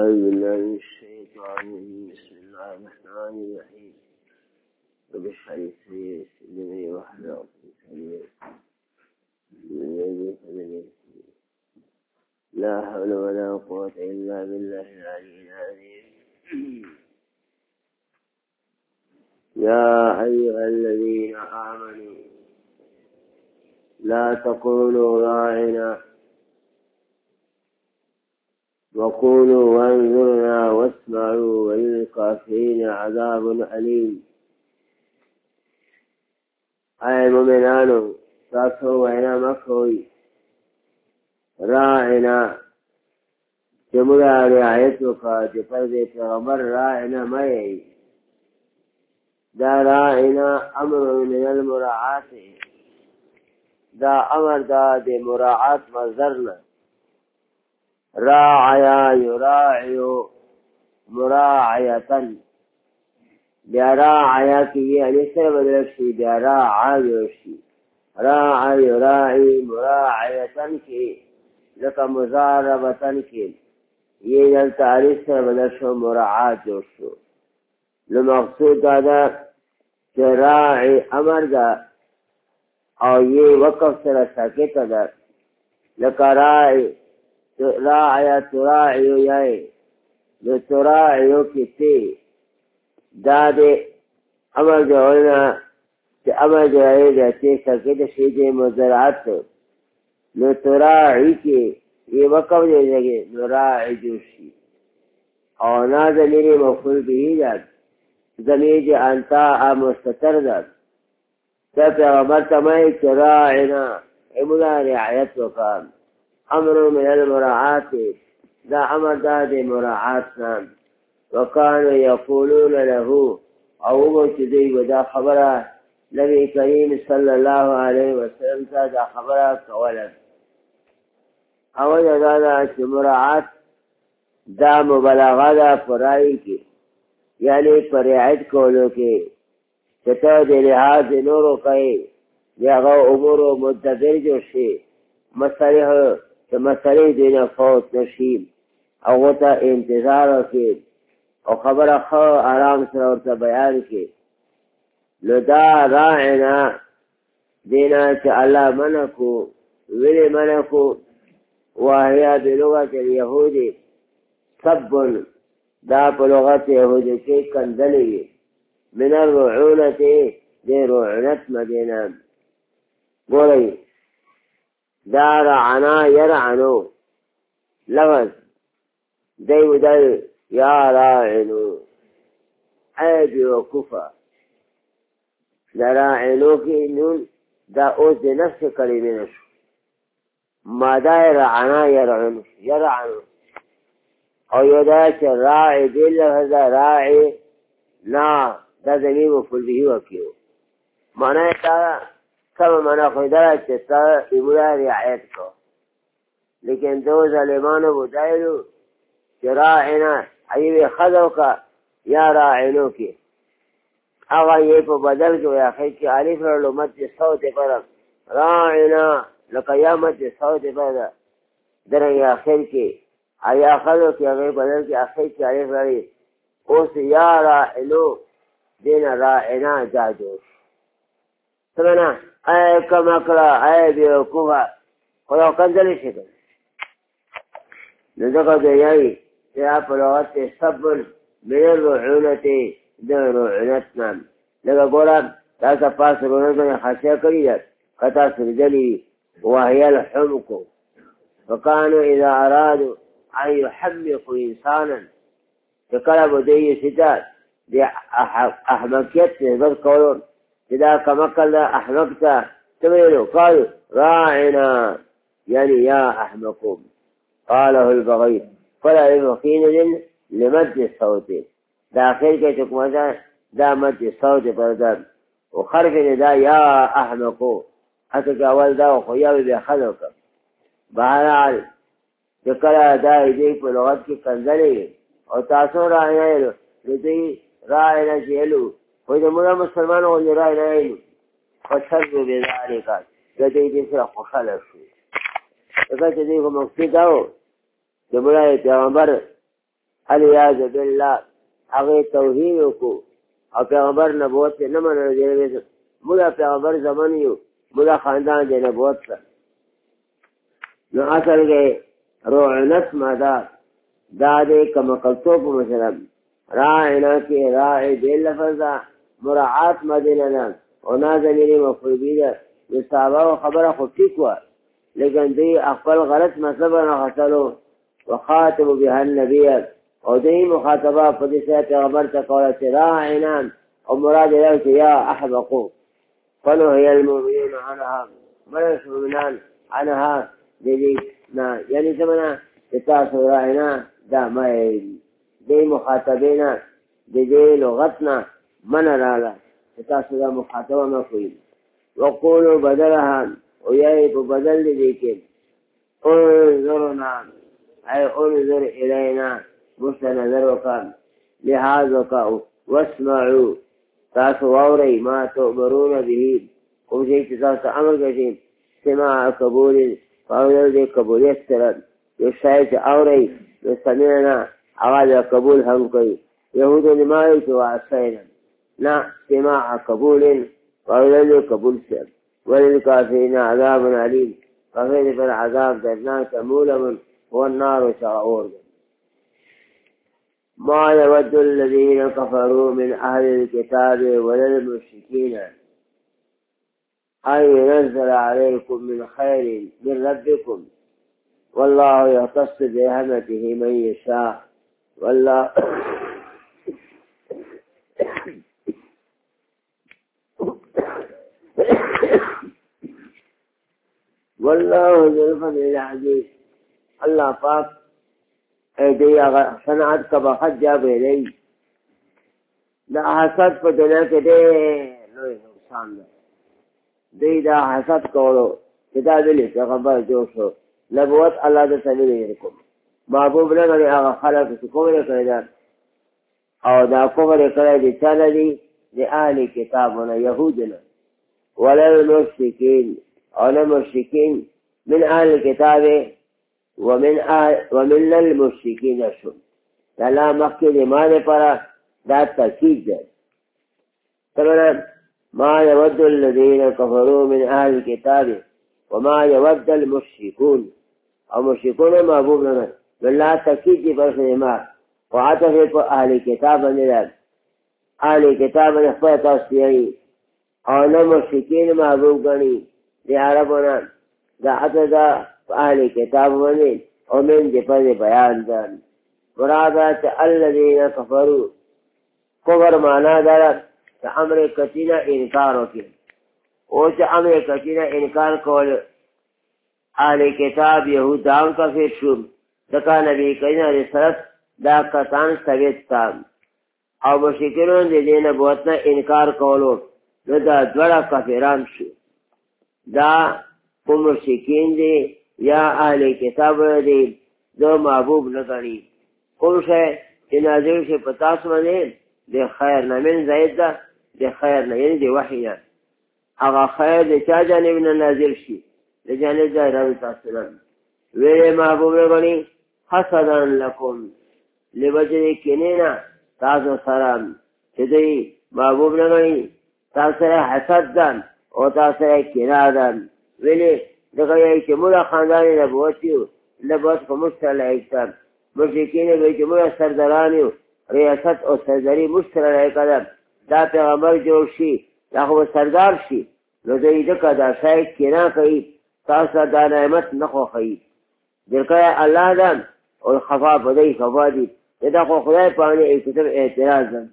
أعوذ بالله من الشيطان الرجيم بسم الله الرحمن الرحيم رب اشرح لي صدري واحلل عقدة من لساني لا حول ولا قوة إلا بالله العلي العظيم يا أيها الذين آمنوا لا تقولوا راعنا وقولوا وانظرنا واسمعوا وللكافرين عذاب أليم. أي مؤمنان تاسو وینا مکوئ راعنا چمرا رعایت وکا چې پر دې پیغمبر راعنا مې دا راعنا امر من المراعات دا امر دا د مراعات مصدر راعیا یراعی مراعیتن بیا راعیا کی یعنی سر بدل شي بیا راعی شي راعی یراعی مراعیتن کی لکه مزاربتن کی یہ دل تعریف سر بدل شو مراعات جوړ شو. نو مقصود دا ده چې راعی امر ده او یہ وقف سره ساکت ده لکه راعی راعیا تراعیو یای دو تراعیو کسی دا دے امر جوڑنا چه امر جوڑی دیتی سکت شید مزرعات نو تراعی کی یہ وقف دے لگے نو راعی جوشی او نا زمینی مفعول بهی داد زمین انتا مستتر داد تا پیغمبر تمائی تراعینا امنا رعایت وکام امر من المراعات دا امر دا دی مراعاتنا وکانو یقولون له او چدی دا خبره نبی کریم صلی اللہ علیہ وسلم تا دا خبره کولا او دا چه مراعات دا مبالغه دا پرائی کی یعنی پرعایت کولو کی چطور دی لحاظ نورو کئی دیغا امورو مدبر جو شی مسئلہ کہ مسئلے دینا فوت نشیم او غتا انتظار کی او خبر خو آرام سر ورطا بیان کی لدا راعنا دینا چا اللہ منکو ولی منکو واہیا بلغت الیہودی سبن دا پلغت یہودی کی کندلی من الرعونت دی رعنت مدینہ بولی دا رعنا يرعنو لفظ ديو دل يا راعنو عيب وكفى دا راعنو کی نون دا اوز دي نفس كلمة ما دا رعنا يرعنو او يداش راعي دي لفظ راعي نا دا زمين مفعول به وكيو معنى تا کم منا خودرا چتا امورا رعایت کو لیکن دو ظالمانو بدایلو چه راعنا ایوی خضو کا یا راعنو کی اغا یہ پا بدل کو یا خید کی علیف رلو مد صوت پرم راعنا لکا یا مد صوت پرم در یا خید کی ایا خضو کی اغی بدل کی اخید کی علیف رلی اس یا راعنو دین راعنا جاجوش سمنا اے کم اکلا اے بیوکوفا خدا کندلی شکل نزدکا دیائی یا پلغت سبن من الرعونت در رعنتنا لگا گورا تاسا پاس رعنتنا خاصیہ کری در خطا سردلی وهي الحمق وكانوا إذا أرادوا أن يحمقوا إنسانا فقلبوا دي ستات دي أحمقيت نزد قولون إذا كمكل أحمقت تميلوا قالوا راعنا يعني يا أحمقون قاله البغي فلا يمكن لمد الصوت داخل كي تكون دا مد الصوت بردان وخرف دا يا أحمقون أتجاول دا وخيابي بيخذوك بحال تكلا دا يديك بلغتك كنزلي وتاسو راعنا يلو لدي راعنا جيلو وإذا منا مسلمان وإذا راعنا يلو فشروا بذلك لدي دي سرق وخلصوا لكن تديكم مقصد داو جمعنا پیغمبر الیاذ بالله هغه توحید کو او پیغمبر نبوت نه منل دی موږ پیغمبر زمان یو موږ خاندان دی نبوت سره نو اصل کې روح نسمه دا دې کما کلتو په مثلا راعنا کې راعي دې لفظ مراعات مدینه نه او نازلې مفروضی ده د صحابه خبره خو ټیک و لیکن دوی خپل غلط مطلب نه غسلو وخاتم بها النبي او دوی مخاطبه په دې سره پیغمبر ته کوله چې راعنا او مراد یې یا احبقوا فنهي المؤمنون عنها مرش المؤمنان عنها دې نه یعنی زمانہ تاسو راعنا دا ما دې مخاطبینا دې لغتنا من رالا تاسو دا مخاطبه نه کوي وقولوا بدلها وياي بدل دې انظرنا اي انظر الينا مستنظرك لهذا واسمعوا تاسو اوري ما تؤمرون به کوم شي تاسو امر کوي سماع قبول فاول دې قبولیت سره یو شای چې اوري سمعنا اواز قبول هم کوي يهود لما يتوعسين لا سماع قبول فاول دې قبول سره وللكافرين عذاب عليم فغير بالعذاب درناك مولم هو النار شعور ما يود الذين كفروا من أهل الكتاب ولا المشركين أن ينزل عليكم من خير من ربكم والله يختص برحمته من يشاء والله والله ذو الفضل العظيم الله پاک ایدی صنعت کا بخت جا بیلی دا حسد پا دنیا کے دے لوی نقصان دا دی دا حسد کولو کتاب لی پیغمبر جوشو نبوت اللہ دا سمیلی رکم محبوب نگلی آغا خلق سی کمر کردن او دا کمر کرد دی چانا دی اہلی کتابونا یهودنا ولل مشرکین او المشرکین من اهل الكتاب ومن المشركين شو لا مخي لماذا فرا دا تأكيد ده طبعا ما يود الذين كفروا من أهل الكتاب وما يود المشركون او مشركون محبوب لنا بالله تأكيد دي فرق ما وعطف أهل الكتاب نلال أهل الكتاب نخفى تصديعي او المشركين محبوب غني لعربنا دا عطف اهل کتاب ونی او من دی پر بیان دان مرادات الذین کفروا کفر مانا دارت تا امر کتینا انکار ہوکی او چا امر کتینا انکار کول اهل کتاب یهودان کا فیر شوم دکا نبی کریم رسالت دا کتان ثبت تام او مشرکین دی دین بوتنا انکار کولو نو دا دوڑا کفران شو دا مشرکین دی یا اہل کتاب دی دو محبوب نگنی کل شے چی نازل شے پتاس منے دی خیر نمین زائد دا دی خیر نا یعنی دی وحی نا اگا خیر دی چا جانب نازل شی دی جانب دا رب تاسلن ویلے محبوب نگنی حسدن لکم لبجر کنینا تاسو سرام چی دی محبوب نگنی تاسر حسد دن او تاسر کنا دن ویلے دغه یې چې موږ خاندان نبوت یو نبوت په مشترل ایستان مشرکین به چې موږ سرداران یو ریاست او سرداری مشترل ایکدم دا پیغمبر جوړ شي دا خو سردار شي نو دوی دغه دا شاید کینا کوي تاسو دا نعمت نه خوښوي ځکه الله دان او خفا بدی خفا دي دا خو خدای په باندې کتاب اعتراض ده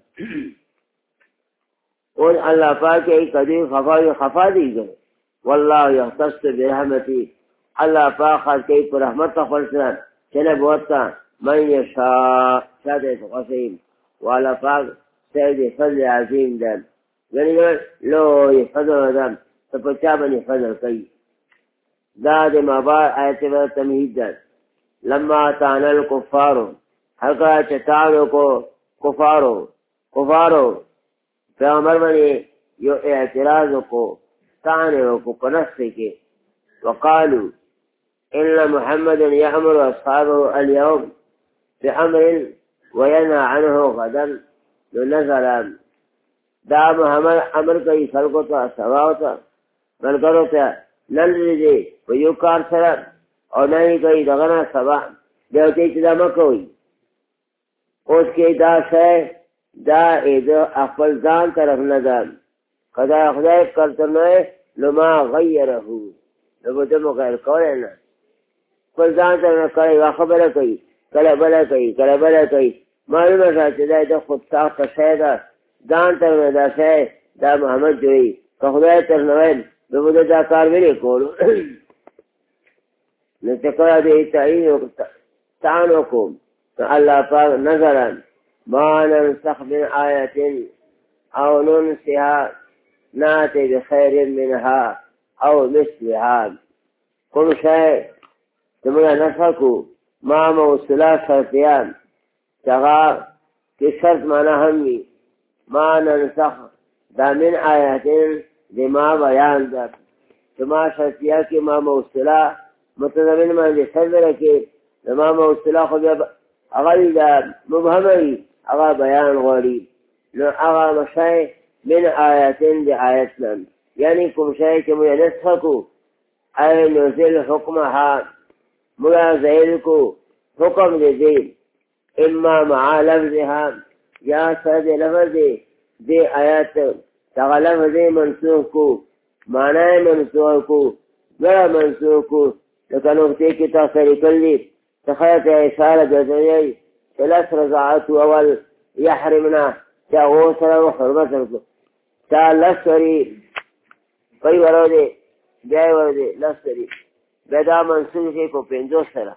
او الله پاک یې کدی خفا دي والله يختص برحمته الله پاک کی پر رحمت خپل سره چنه بوتا من یشاء شاده قسیم والا پاک سید فضل عظیم دن یعنی لو فضل دن تو پچا بنی فضل کئی دا د مبار آیت و تمهید دن لما تانا الکفارو حقا چتانو کو کفارو پیغمبر بنی یو اعتراض کو تانو کو پنستے کے وقالوا إن محمد يأمر أصحابه اليوم بأمر وینهى عنه غدا نزل دا محمد امر کوي خلقو ته سواو ته ملګرو ته نلری دی په یو کار سره او نه کوي دغه نه سبا بیا ته چې دا مکوئ اوس کې دا شی دا خپل ځان طرف نه ده که دا خدای کرته نه نو ما غیره نو به ده مغیر کولی نه خپل ځان طرف نه کړی یوه خبره کوي کله بله کوي کله بله کوي معلومه شوه چې دا د خود ساخته شی ده ځان طرف نه دا شی دا محمد جوړي که خدای طرف نه ویل نو به ده دا کار ولې کولو نو چې کله د تعین تعین وکړو الله پاک نظرا ما ننسخ من آیة او ننسها ناتي بخير منها او مثلها كل شيء ثم نسخو ما موصلات شرطيان تغا کی شرط معنی همي ما ننسخ دا من آیات لما بیان دا ثم شرطیه کی ما موصلہ متضمن معنی صدر کی ما موصلہ خود اغلی دا مبهمی اغا بیان غوری نو اغا مشای من آیاتین دی آیتنا یعنی کم شای که مجھے نسخ کو اے نزل حکمها مجھے زہر کو حکم دی اما مع لفظها یا سرد لفظ دی آیات تغلف دی منسوخ کو معنی منسوخ کو گرہ منسوخ کو لکن اختی کی تاثری کلی تخیط اشارة جزائي ثلاث رضاعات اول يحرمنا تا غوصر وحرمتنا تا لسوري قي ورودي جاي ورودي لسوري بدا منصوب شيء کو پنجو سرا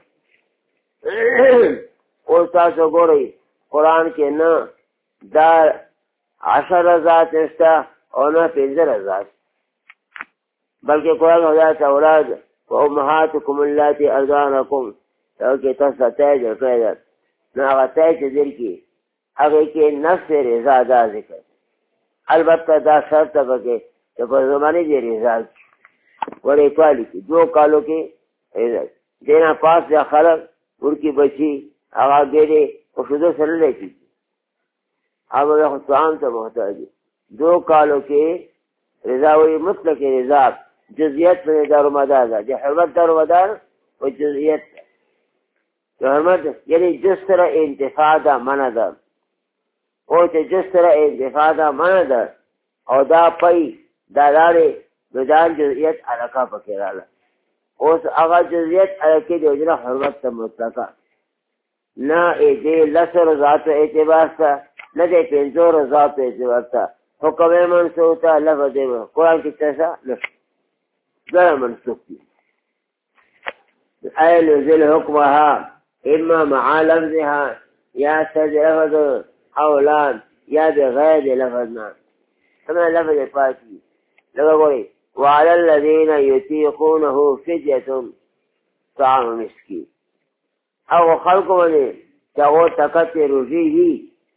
اور تاسو گوري قرآن کے نا دا 10 رضاعات استا اور نا 15 رضاعات بلکہ قرآن حضرت اولاد وامهاتكم اللاتي ارضعنكم او کې تاسو ته جوړ کړی ده نو هغه ته چې در کې هغه کې نفس رضا دا ذکر البته دا شرط ده چې په زمانه کې رضا ورې پالي کې 2 کالو کې دینا پاس یا خلق ورکی بچی هغه ګېډې او شودو سره لګي هغه خو ځان ته محتاج 2 کالو کې رضا وي مطلق رضا جزئیات په دارومدار ده د حرمت دارومدار او جزئیات حرمت یعنی جس طرح انتفاع دا منع دا او چې جس طرح انتفاع دا منع دا او دا پای دا لارې بدان جزئیت علاقه پکې رااله اوس هغه جزئیت علاقه دی وجره حرمت ته مطلقه نه دې لسر ذات اعتبار ته نه دې 15 ذات اعتبار ته حکم منسوخ ته لفظ دی قرآن کې څه نشته دا منسوخ دی اي نزل حكمها اما مع لفظها یا سد لفظ اولاد یا بغیر لفظنا سمع لفظ پاکی لگا گوئی وعلى الذين يطيقونه فدية طعام مسكين او خلق منی چاگو تکت روزی ہی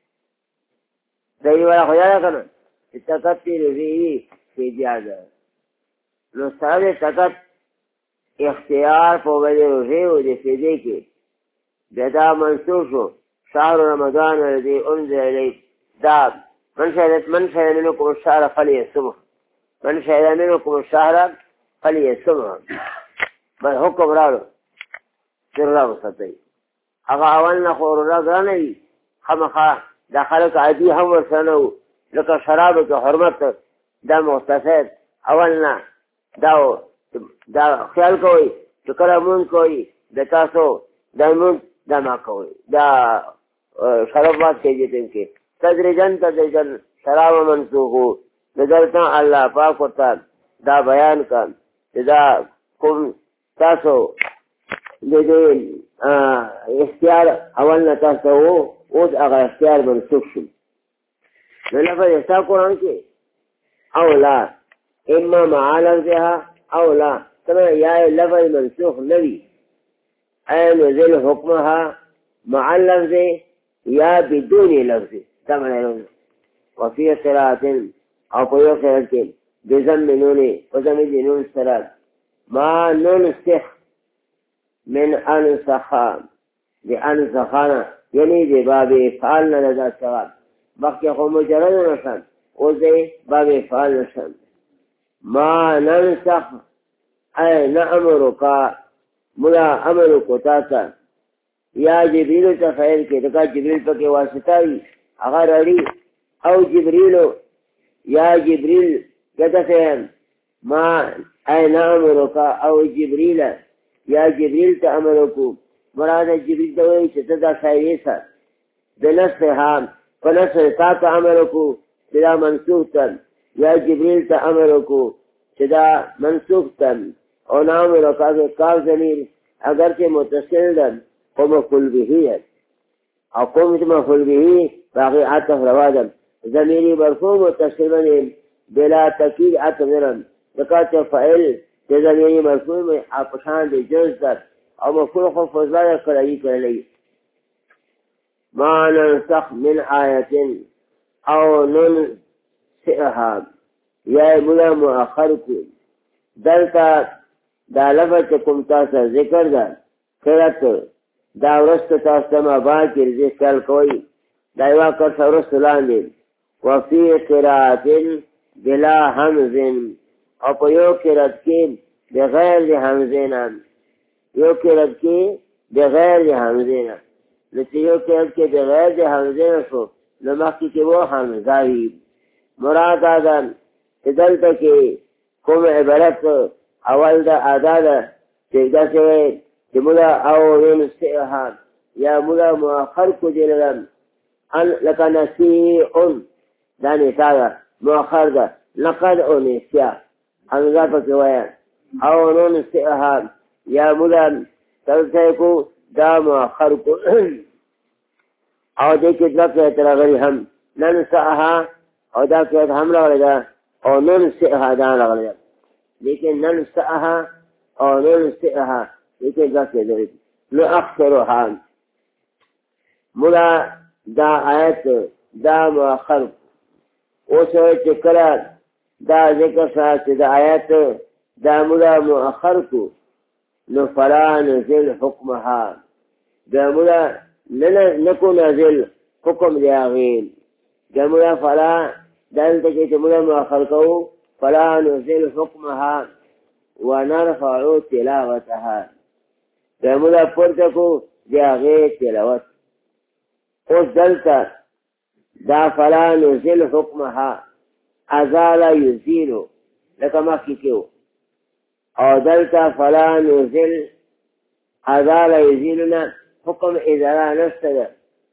دہی والا خدا کنا تکت روزی ہی فدیہ دا نو سرد تکت اختیار پوبد روزی و دی فدیہ کے بدا منصوص شهر رمضان الذي انزل اليه داب من شهد منكم الشهر فليصمه من شهد منكم الشهر فليصمه بل حکم راړو سر راوستي هغه اولنا خور راغلی خامخا داخله عادي هم ورسنو لکه شراب ته حرمت دا مختصر اولنا دا خیال کوي چې کله مون کوي د تاسو د مون دا ما کوي دا شرابات کېږي کې تدریجن شراب منسوخو نظرتا الله پاک ورته دا بیان کړ چې دا کوم تاسو د دې اختیار اول نه تاسو او هغه اختیار منسوخ شو نو لفظ استا قرآن کې او لا اما مع لفظها او لا کله یا لفظ منسوخ نوي اي نزل حكمها مع اللفظ یا بدون لفظ تمام وفي قراءة او په قراءة بضم نون وضم نون سرات ما ننسخ من انسخ دی انسخانا یعنی دی باب افعال نلدا سوال مخی خو مجرد نشن او دی باب افعال نشن ما ننسخ اے نعمرکا ملا امرکو تاتا یا جبریلو تا خیر کے دکا جبریل پا کے واسطاوی اگر اڑی او جبریلو یا جبریل کہتا فہم ما اے نعمرکا او جبریل یا جبریل تا امرکو مراد جبریل تا وی چتا دا خیریسا بنصفها فنصف تا تا امرکو چدا منسوخ تن یا جبریل تا امرکو چدا منسوخ تن او نعمرکا کے کاف ضمیر اگرچہ متصل دن او مفعول به او قوم مفعول به باقی عطف روادم ضمیر مرفوع متصل بلا تاکید عطف نرم دکات فعل تے ضمیر مرفوع میں اپشان دے جز در او مفعول خو فضلہ کرائی کرلی ما ننسخ من آیت او ننسئها یا ملا مؤخر کو دلتا دا لفظ کم تاسا ذکر دا خیرت دا ورست تاسا مبا کی رزق کل کوئی دا ایوا کرسا ورست لاندین وفی قرآت بلا حمزن او پا یو قرآت کی بغیر دی حمزینان یو قرآت کی بغیر دی حمزینان لیکن یو قرآت کی بغیر دی حمزینان شو نمخی کی وہ حمزاوی مراد آدم دلتا کی کم عبارت اول دا ادا دا چیزا سوئے چی ملا او ننسئها یا ملا مؤخر کو دیلدن لکا نسیعن دا نیتا دا مؤخر دا لقد او نسیا حمزہ پکوایا او ننسئها یا ملا تلسے کو دا مؤخر کو او دیکھت لکا اعتراغری ہم ننسئها او دا کہت ہم لگل دا او ننسئها دا لگل دا لیکن ننسئها او ننسئها لیکن دا کہت نؤخرها ملا دا آیت دا مؤخر او سوئے چکلا دا ذکر ساتھ دا آیت دا ملا مؤخر کو نفلا نزل حکمها دا ملا نکو نزل حکم دیا غیر دا ملا فلا دلتا کہ ملا مؤخر کو فلا نزل حکمها ونرفع تلاوتها دا ملا پرتکو دیا غیر تلاوت اس دلتا دا فلا نزل حکمها ازال یزیلو لکا مخی کیو او دلتا فلا نزل ازال یزیلنا حکم ازالا نستد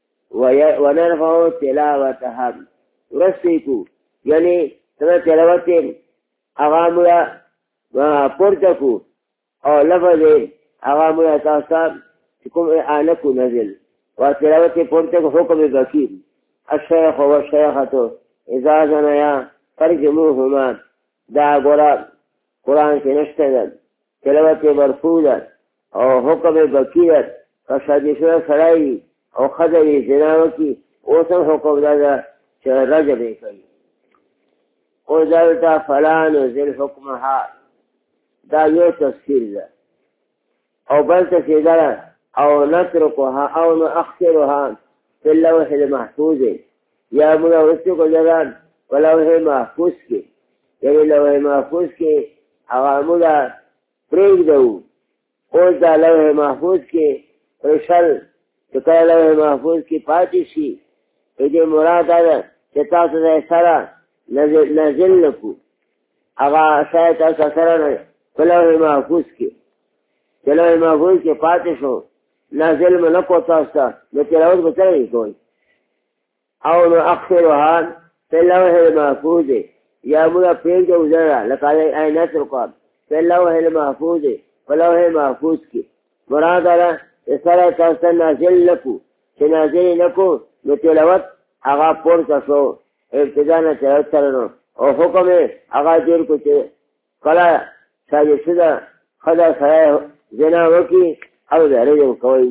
ونرفع تلاوتها رسیکو یعنی تمہیں تلاوت اغاملا پرتکو او لفظ اغاملا تاثاب کم اعانکو نزل وتلاوت پرتکو حکم بکیر الشیخ والشیخة اذا زنیا فرجموهما دا قرآن کے نشتدن تلاوت مرفوضا او حکم بکیر فشادشو سرائی او خدری زناو کی اوسم حکم دا رجب کئی او دلتا فلا نزل حکمها دا یو تفسیر دا او بل تفسیر دا او نترکها او نؤخرها فی اللوح المحفوظ یا منورسی کو جدان ولوح محفوظ کے یعنی لوح محفوظ کے اغامولا پریگ دو او دا لوح محفوظ کے رشل چکر لوح محفوظ کی پاتشی ایدی مراد آدھا چتا سدہ سرہ نازل نکو اغا شاید ایسا سرہ فلوح محفوظ کے فلوح محفوظ کے پاتش ہو نازل میں نکو تاستا نتلاوت بترہی کوئی او نؤخرها فلوح المحفوظ یا ملا پیگ جو ذرہ لکالے آئینات رقاب فلوح المحفوظ فلوح محفوظ کے مراد آدھا سرہ تاستا نازل نکو چھ نازل نکو نتلاوت اغا پورتا شو ابتدا نہ تلاوت کرنو اور حکم ہے اغا دیر کو کلا شاید شدہ خدا سرائے زنا وکی او دہرے جو کوئی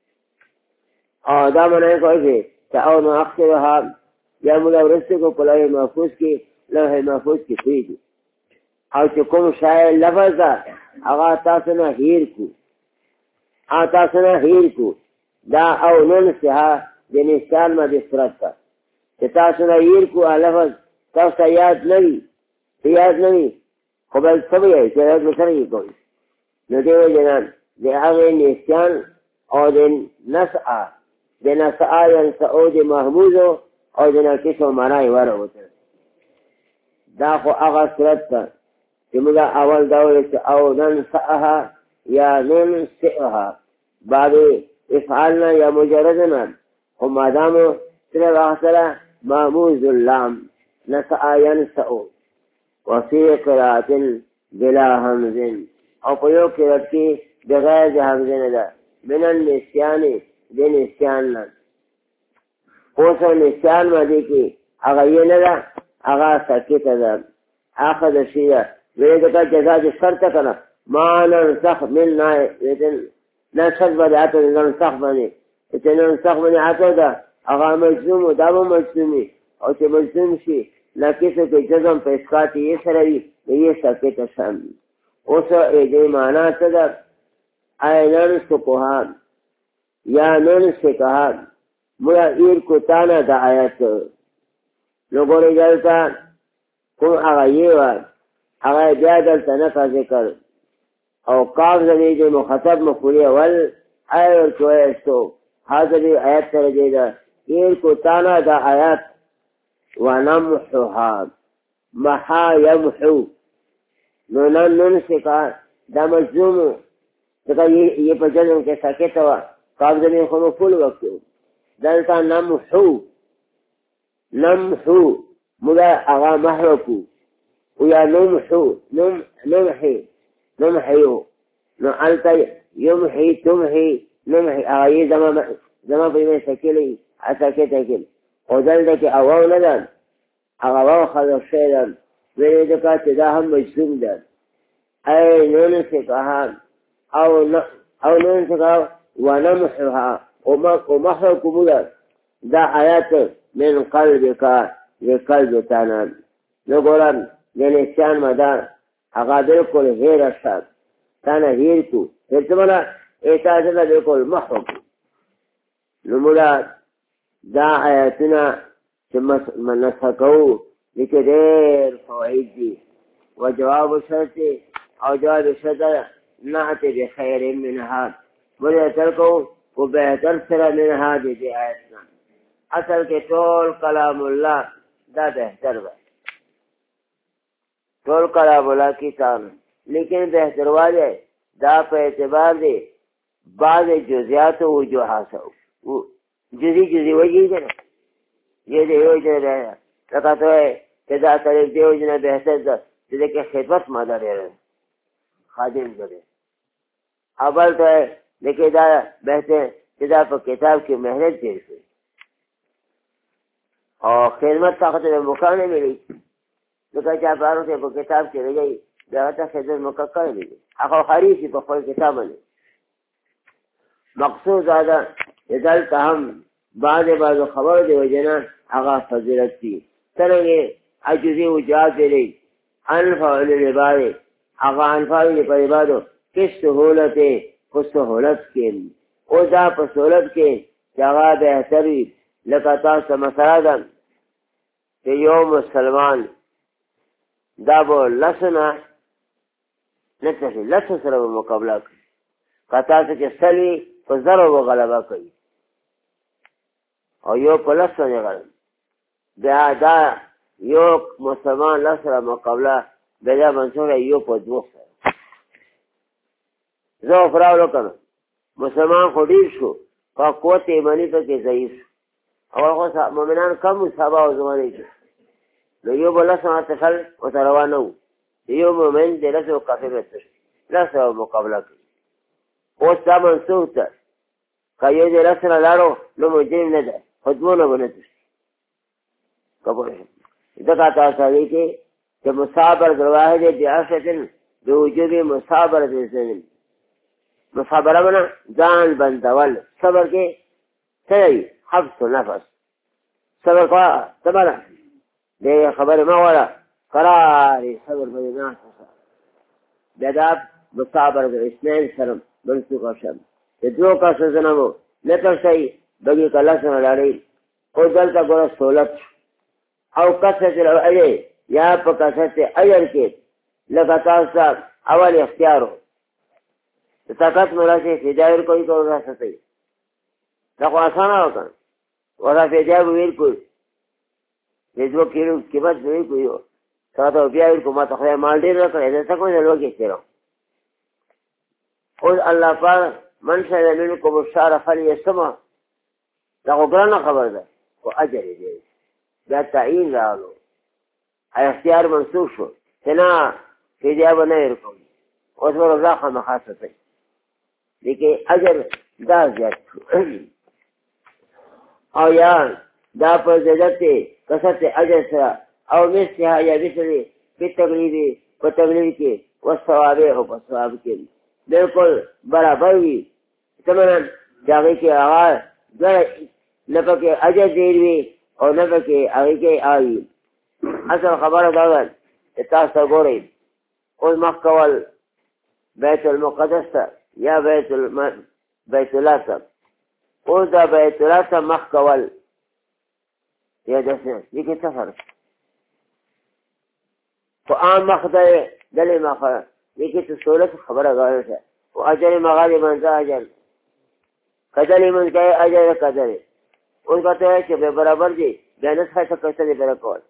اور دا منائے کوئی سے تعاون اخرها یا ملا ورستے کو پلوح محفوظ کی لوح محفوظ کی خرید او چکم شاید لفظ دا اغا تاسنا ہیر کو دا او ننسها د نسیان مدې صورت ته چې تاسو نه هیر کو لفظ تاسو ته یاد نه وي خو بل څه وایي چې یاد مو سره یې کوئ نو دې وجې نه د هغې نسیان او د نسعه ینسعو د محمودو او د ناقصو معنا یې وروته دا خو هغه صورت ته چې موږ اول دا ویل چې او ننسعها یا ننسعها بعد افعالنا یا مجردنا خو مادامو سره واخسره محمود اللام نسعه ینسعو وفي قراءة بلا همز او په یو قرات کې بغیر د همزه نه ده من النسیان د نسیان نه اوس نسیان باندې کې هغه یې نه ده هغه سکته ده اخذ شیء وې دغه جزاء شرط کنه ما ننسخ من نسخ بدعت ننسخ باندې چې ننسخ باندې عطا ده هغه مجزوم او دا مجزومي او چې مجزوم شي لکه څه کې جزم په اسقاط یې سره وي یې سکته شان اوس دې معنا څه ده اینن سکوها یا نن سکها میا ایر کو تانا دا آیت نو ګورې دلته کوم هغه یې و هغه بیا دلته نفع ذکر او قاف زمین دې مخاطب مفعول اول ایر کو ایستو حاضر آیت سره دې دا ایر کو تانا دا آیت ونمحها محا یمحو نو نن سکها دا مجزوم دغه یې په جنم کې ساکت و قابض من خو مفعول وقت دلته نمحو موږ هغه محرکو او یا نمحیو نو الته یمحي تمحي نمحي هغه یې زما په یې سکلې ساکت کې او دلته کې او نه ده هغه واو خلق شي ده ویلې د کاته دا هم مجزوم ده ای نون سکها او ننسخها ونمحها ومحركم دا آیات من قلبك لقلب تانا نقولن لنسيان مدار اغا بلکل هیر اشتاد تانا هیر کو هرتمنا اعتازنا بلکل محرم نمولا دا آیاتنا نسخکو لکه دیر فوائد دی وجواب شرط او جواب شرط نعت بخیر منها بلتر کو و بہتر سره منها دی آیتنا اصل کې ټول کلام الله دا بہتر با ټول کلام الله کتاب لیکن بہتر والے دا په اعتبار دی بعض جزئیات او وجوهات جزئی وجه دی یہ دی وجه دی لکه ته چې دا سره دی وجه بہتر ده چې کې خدمت ماده لري خادم دی اول ته لیکن دا بہتر چې دا په کتاب کې محنت تیر شي او خدمت طاقت مکان ملي لکه چې بارو ته په کتاب کې لګي دا ته خدمت مکان ملي هغه خارجي په خپل کتاب باندې مقصود دا دلته هم بعض خبر دی وجنه هغه فضیلت دي څنګه عجزي او جهاد دی انفع للعباد هغه انفع للعباد کس سہولت کو سہولت کے او دا په سہولت کې هغه بهتري لکه تاسو مثلا چې یو مسلمان دا به لسنه لسه سره مقابله کوي کتا چې سلی په زرو غلبه کوي او یو په لسنه غلبه بیا دا یو مسلمان لسره مقابله بیا منصور یو په دوه زه فراولو کنه مسلمان خو ډیر شو په قوت ایمانی ته کې ضعیف او هغه مؤمنان کم صحابه او زمانه کې نو یو بل سره تخل او روانو یو مومن د رسو کافر وته لا سره مقابله کوي او څا منصور ته کایو د رسو لاړو نو مجرم نه ده خدمونه ونته قبول دا تاسو کې چې مصابر دروازه دې بیافتن د وجوب مصابر دې مصابره منا ځان بندول صبر کې صحیح حبس نفس صبر کا صبر دې خبر ما ولا قرار صبر بينات بداب مصابره اثنين سلام منسوخ شم دو کا سزنمو نقل صحیح بگی که لسن لڑی او دلتا گورا سولت او کسرت الاجر یا پا کسرت اجر کے لکا تاستا اول اختیارو طاقت مراسے فدائر کوئی کو رہا سکتے لکو آسانا ہوتا ورہا فدائر ویر کوئی جدو کیلو قیمت ویر کوئی ہو ساتا روپیہ ویر کو ما تخلیہ مال دیر رکھا ہے ایسا کوئی دلو کہتے رہو قل اللہ پاک من شهد منكم الشهر فليصمه لکو گرانا خبر ده و اجر دے بیا تعین راغلو اختیار منسوخ شو تنا فدیه به نه ورکوي اوس به رضا خامخا ستوي لیکن اجر دا زیات شو او یا دا په زیادت کثرت اجر سره او مثلها یا مثل بالتقلیب په تقلیب کې والثواب او په ثواب کې بالکل برابر وي تمنا داغه کې هغه نه پکې اجر ډېر وي او نه پکې هغه کې آوي اصل خبره دا ده تاسو ګورئ اوس مخ کول بیت المقدس ته یا بیت الله ته اوس دا بیت الله ته مخ کول یا داسې دې کې څه فرق خو عام مخ دی دلې مخ دې کې څه سهولت خبره غواړي او اجر مغالبا ذا اجر کدلې من کوي اجر کدلې اوس کته چې به برابر دي بیا نه څه څه دې برکول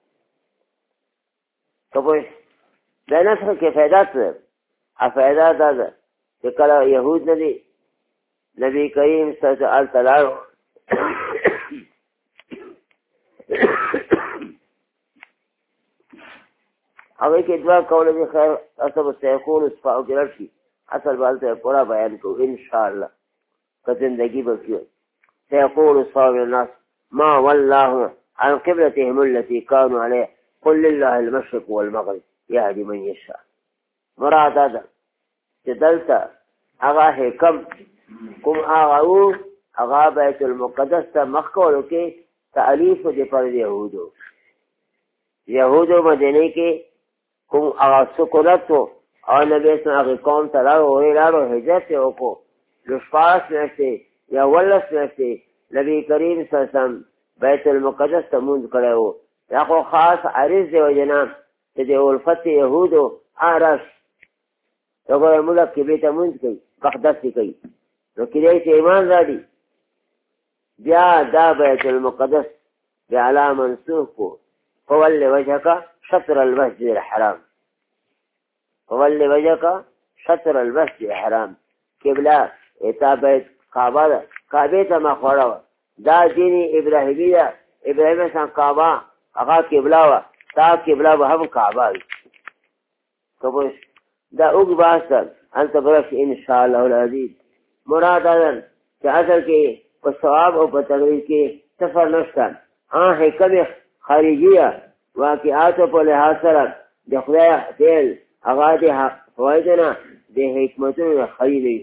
تو پوه بیا نه څه کې فائدہ څه افائدہ دا ده چې کله يهود نه دي نبی کریم صلی الله علیه وسلم هغه کې دعا کوله چې خیر اصل سيكون اصفاء کې اصل بالته پورا بیان کو ان شاء الله که زندگی بکیو سيقول صاحب الناس ما والله عن قبلتهم التي كانوا عليها قل لله المشرق والمغرب يهدي من يشاء مراد هذا دلتا اغا حکم کم آغاو اغا بیت المقدس تا مخکولو کے تعلیف دے پر یہودو مدینه کے کم اغا سکونتو اور نبی اسم اغی قوم تلارو ویلارو حجت اوکو لشپارس میشتے یا ولس میشتے نبی کریم صلی اللہ علیہ وسلم بیت المقدس تا منز کرے ہو یاکو خاص عریض دے وجنام دے الفت یہودو آرش تو گویا ملک کی بیتا منز کئی مقدس کئی نو کدی سے ایمان را دی بیا دا بیت المقدس بعلا منسوخ کو فول وجهک شطر المسجد الحرام فول وجهک شطر المسجد الحرام قبلہ ایتا بیت کعبہ دا کعبے تا مخوڑا دا دین ابراہیمی دا ابراہیم سان کعبہ اغا قبلہ و تا قبلہ و ہم کعبہ تو بس دا اوگ باستا انت برش انشاءاللہ العزیز مراد آدن کہ اصل کے پا ثواب او پا تقریر کے سفر نشتا ہاں حکم خارجیہ واقعاتو پا لحاظ سرک دے خدای تیل اغا دے فوائدنا دے حکمتون خیلی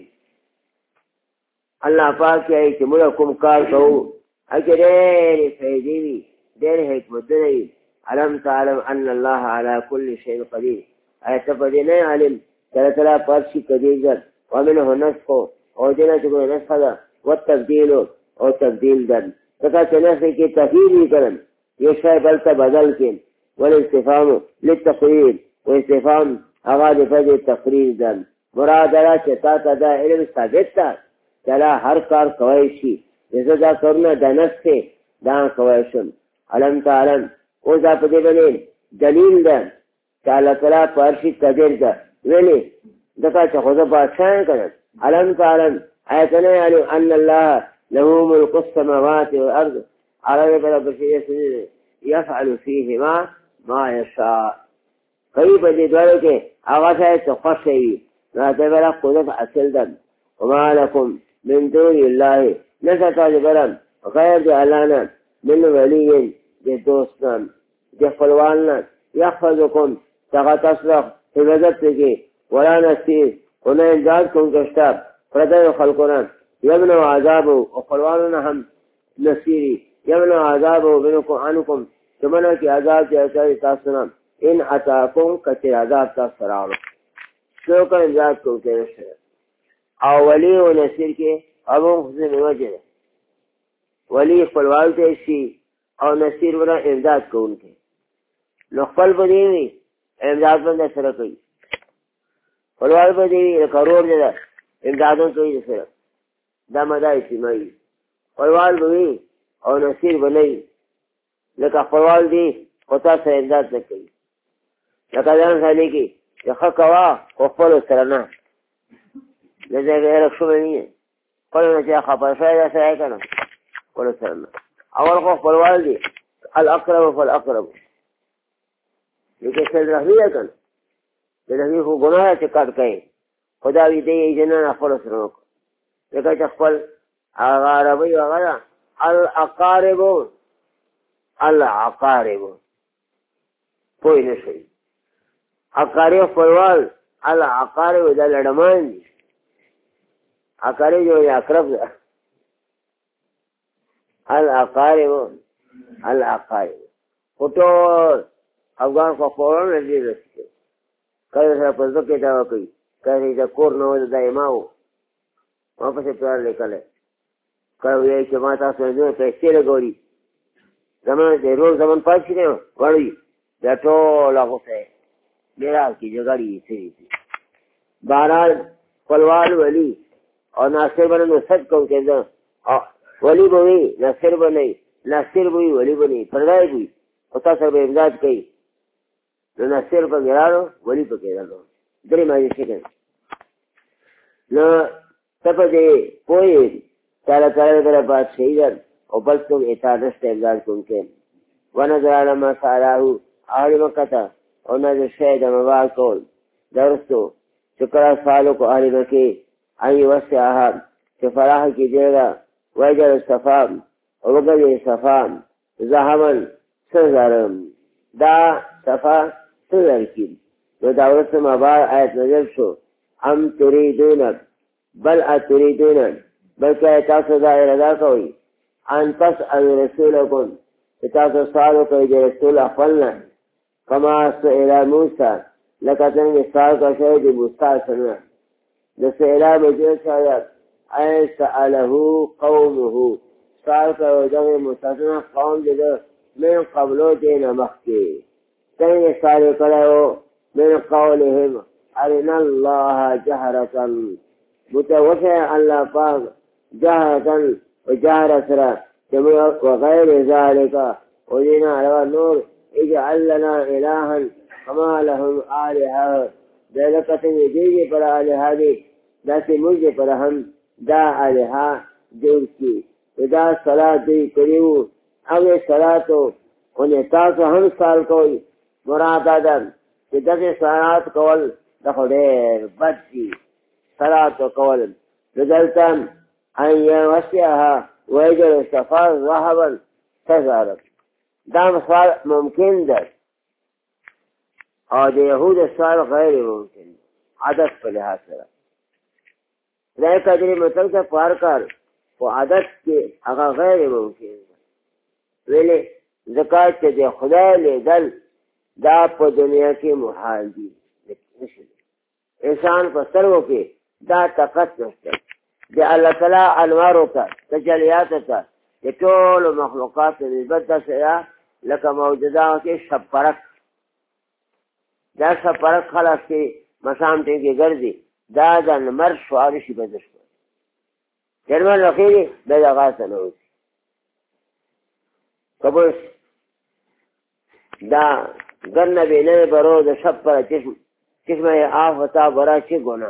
اللہ پاک کیا ہے کہ ملکم کار کہو اگر دیر فیدیوی دیر حکمتونی علم تعلم ان اللہ علا کل شیء قدیر ایسا پدی نہیں علم تلا پرشی قدیر در ومنه نسخو او دینا چکو نسخ دا والتبدیلو او تبدیل در تکا چنسخ کی تغییری کرن یہ شای بلتا بدل کن والاستفامو للتقریر واستفام اغاد فجر تقریر در مراد را چتا تا دا علم ثابت تا چلا ہر کار کوائشی جیسا دا کرنا دا نسخ دا کوائشن علم تعلم او دا پدی بنین دلیل در چالا تلا پرشی قدیر در ویلی دکا چخوزا بادشاہ کرن علم تعلم آیتنا یعنی ان اللہ له ملک السماوات والارض عربی بلا بشیر سنید یفعل فیهما ما یشاء قریب دی دوارو کے آغاز ہے تو خوش شئی ناتے بلا قدرت اصل دن وما لکم من دون اللہ نسطا دی بلن غیر دی علانا من ولی دی دوستنا دی خلواننا یخفضکم تغا تصرف حفظت کی ولا نسیر انہیں امداد کن کشتاب پردر خلقنا یمنو عذابو وقلواننا ہم نسیری یمنو عذابو بنکم عنکم تمنا کی عذاب جیسا تاسنا ان اتاکم کچر عذاب تاسرارو سوکا امداد کن کشتاب اولی و نسیر کے ابو خصوص وجہ ولی خپلوال ته شي او نصیر ورا امداد کوونکی نو خپل به دی وي امداد باندې سره کوي خپلوال به دی وي کروڑ دی امدادونه کوي سره دا مدا اجتماعي خپلوال به وي او نصیر به نه وي لکه خپلوال دی خو تا سره امداد نه کوي لکه ځان سړي کې چې ښه کوه خو خپلو سره نه د ځای کې هېره شوی نه یې خپلو نه چې خفه شوی دا سړی که نه خپلو سره نه اول خو خپلوال دی الاقرب فالاقرب لیکن صل رحمی ده که نه د رحمي خو ګناه ده چې کټ کوي خو دا وي دی اجنه نه خپلو سره وکړه لکه چې خپل هغه عربۍ هغه ده الاقارب العقارب پوه نه شئ اقارب خپلوال العقارب دا لړمان دي اقارب جو اقرب ده العقارب العقارب خو ټول افغان خو خپلوان نه ډېر رسېږي کله سره په زړه کې دعوه کوي کله د کور نه و د دایما و ما پسې پلار لیکلی کله وایي چې ما تاسو نه پیسې لګولي زمان د روز زمان پاتې شي نه وړوي دا ټول غوښه میراث کې جګړې سوي بهرحال خپلوال ولی او ناصر به نه صد کوم کېده ولی به وي ناصر به نه ناصر به وي ولی به نه پردی به وي او تا سره به امداد کوي نو ناصر په ګرانو ولی په کېدلو درې معنی شي کوي نو ته په دې پوهېږي تعالی تعالی دله بادشاهي ده او بل څوک اطاعت نشته امداد کوونکی ونظر علی ما سأله اهل مکة ته او نظر شی د مباح کول دا وروستو چې کله سوال وکړو اهل مکې ان یوسعها چې فراخ کړي دې ده ویجعل صفا او وګرځوي صفا زحما څه زره دا صفا څه زر کړي نو دا وروسته مباح آیت نازل شو ام تریدون بل اتریدون بلکې تاسو دا اراده کوئ ان تسألوا رسولکم چې تاسو سوال وکړئ د رسول خپل نه کما سئل موسی لکه څنګه سوال کړی شوی د موسی سره د سئل مجهول شاید ای سأله قومه سوال کړی دغه موسی سره قوم د ده من قبلو دې نه مخکې څنګه سوال کړی و من قولهم ارنا الله جهرة متوسع الله پاک جهرة وجهر سره وغير ذلك ودينا على النور اجعل لنا إلها كما لهم آلهة ذلك تنجيجي پر آلهة دي داسي مجھے پر هم دا آلهة جوڑ کی دا صلاة دی کریو اگے صلاة انہیں تاسو هم سال کوئی مراد آدم کہ داسي صلاة کول دخو دیر بد دی صلاة کول رجلتن ان يوسعها ويجعل الصفا ذهبا تزارب دا مثال ممکن ده او د یهود سوال غیر ممکن عادت په لحاظ سره دا کدرې مطلب ته پار کار خو عادت کې هغه غیر ممکن ده ولې ځکه چې د خدای لیدل دا په دنیا کې محال دي انسان په سترګو کې دا طاقت نشته د الله تعالی انوارو ته تجلیاتو ته د ټولو مخلوقاتو نسبت داسې ده لکه موجوداتو کې شپرک دا شپرک خلق چې مسام ټیم کې ګرځي دا د لمر شعار شي بدل شو د لمر لخیرې دا دغه څه نه اوسي کبوس دا گر نبینه برو د شب پر چشمه آفتا برا چی گناه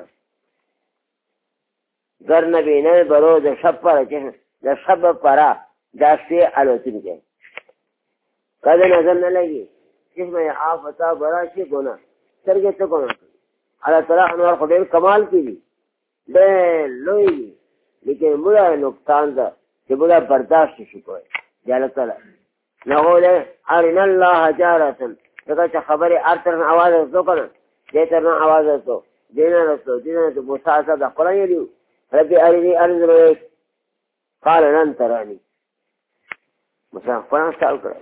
گر نبینه برو د شب پر چشمه د شب پرا دا شوی الوتن کے کده نظر نه لگی چشمه آفتا برا چی گناه سرگه تا گناه اللہ تعالیٰ انوار خودیر کمال کی دی دین لوئی دی لیکن بڑا نقصان دا کہ بڑا برداشت شکوئے جالت تعالیٰ نقول ارنا اللہ جارتن لکه چې خبرې هر طرف آواز رسو که نه دې طرف آواز رسو دې نه رسو دې نه رسو موسی صاحب د قرآن ویلي ربي ارني انظر الیک قال لن تراني موسی قرآن سوال کړی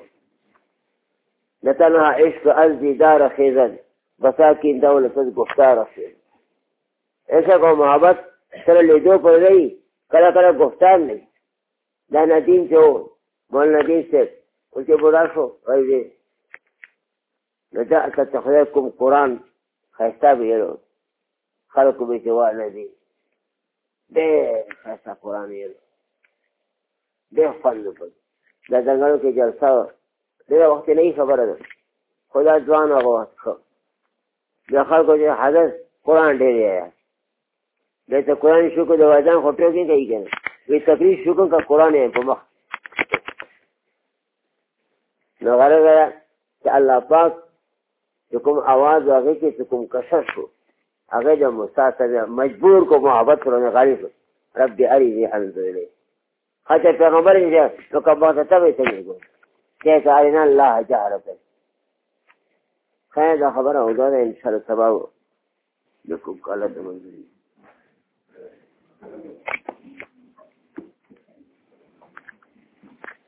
لتنها عشق الزدار خیزن بساکین دولت گفتار خیز ایسا کو محبت سره لیدو پر رہی کله کله گفتار نہیں دا ندیم چې و مولانا ندیم صاحب اوس یې بوډا شو وایي نو دا که خدای کوم قرآن ښایسته ویلو خلکو به چې وا نه دي ډېر ښایسته قرآن ویلو ډېر خوند وکړ دا ځنګلو کې جلسه وه ډېره وختنۍ خبره ده خو دا ځوان هغه وخت ښه بیا خلکو چې حضرت قرآن ډېر ویایا دی ته قرآن شکر د وزن خو ټوکې کوي که نه وی تقریر شکر که قرآن یم په مخ نو غرض ده چې الله پاک چې کوم آواز و هغې کې چې کوم کشش شو هغې د موسی سره مجبور کو محبت کړو نه غالب رب ارني انظر الیک خاطر پیغمبر یې نو که بغته به څنګه ګو چې ارنا الله جهرة خیر دا خبره اوږده ده انشاءالله سبا د کوم کاله د منظوري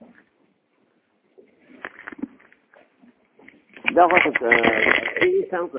دا خو ته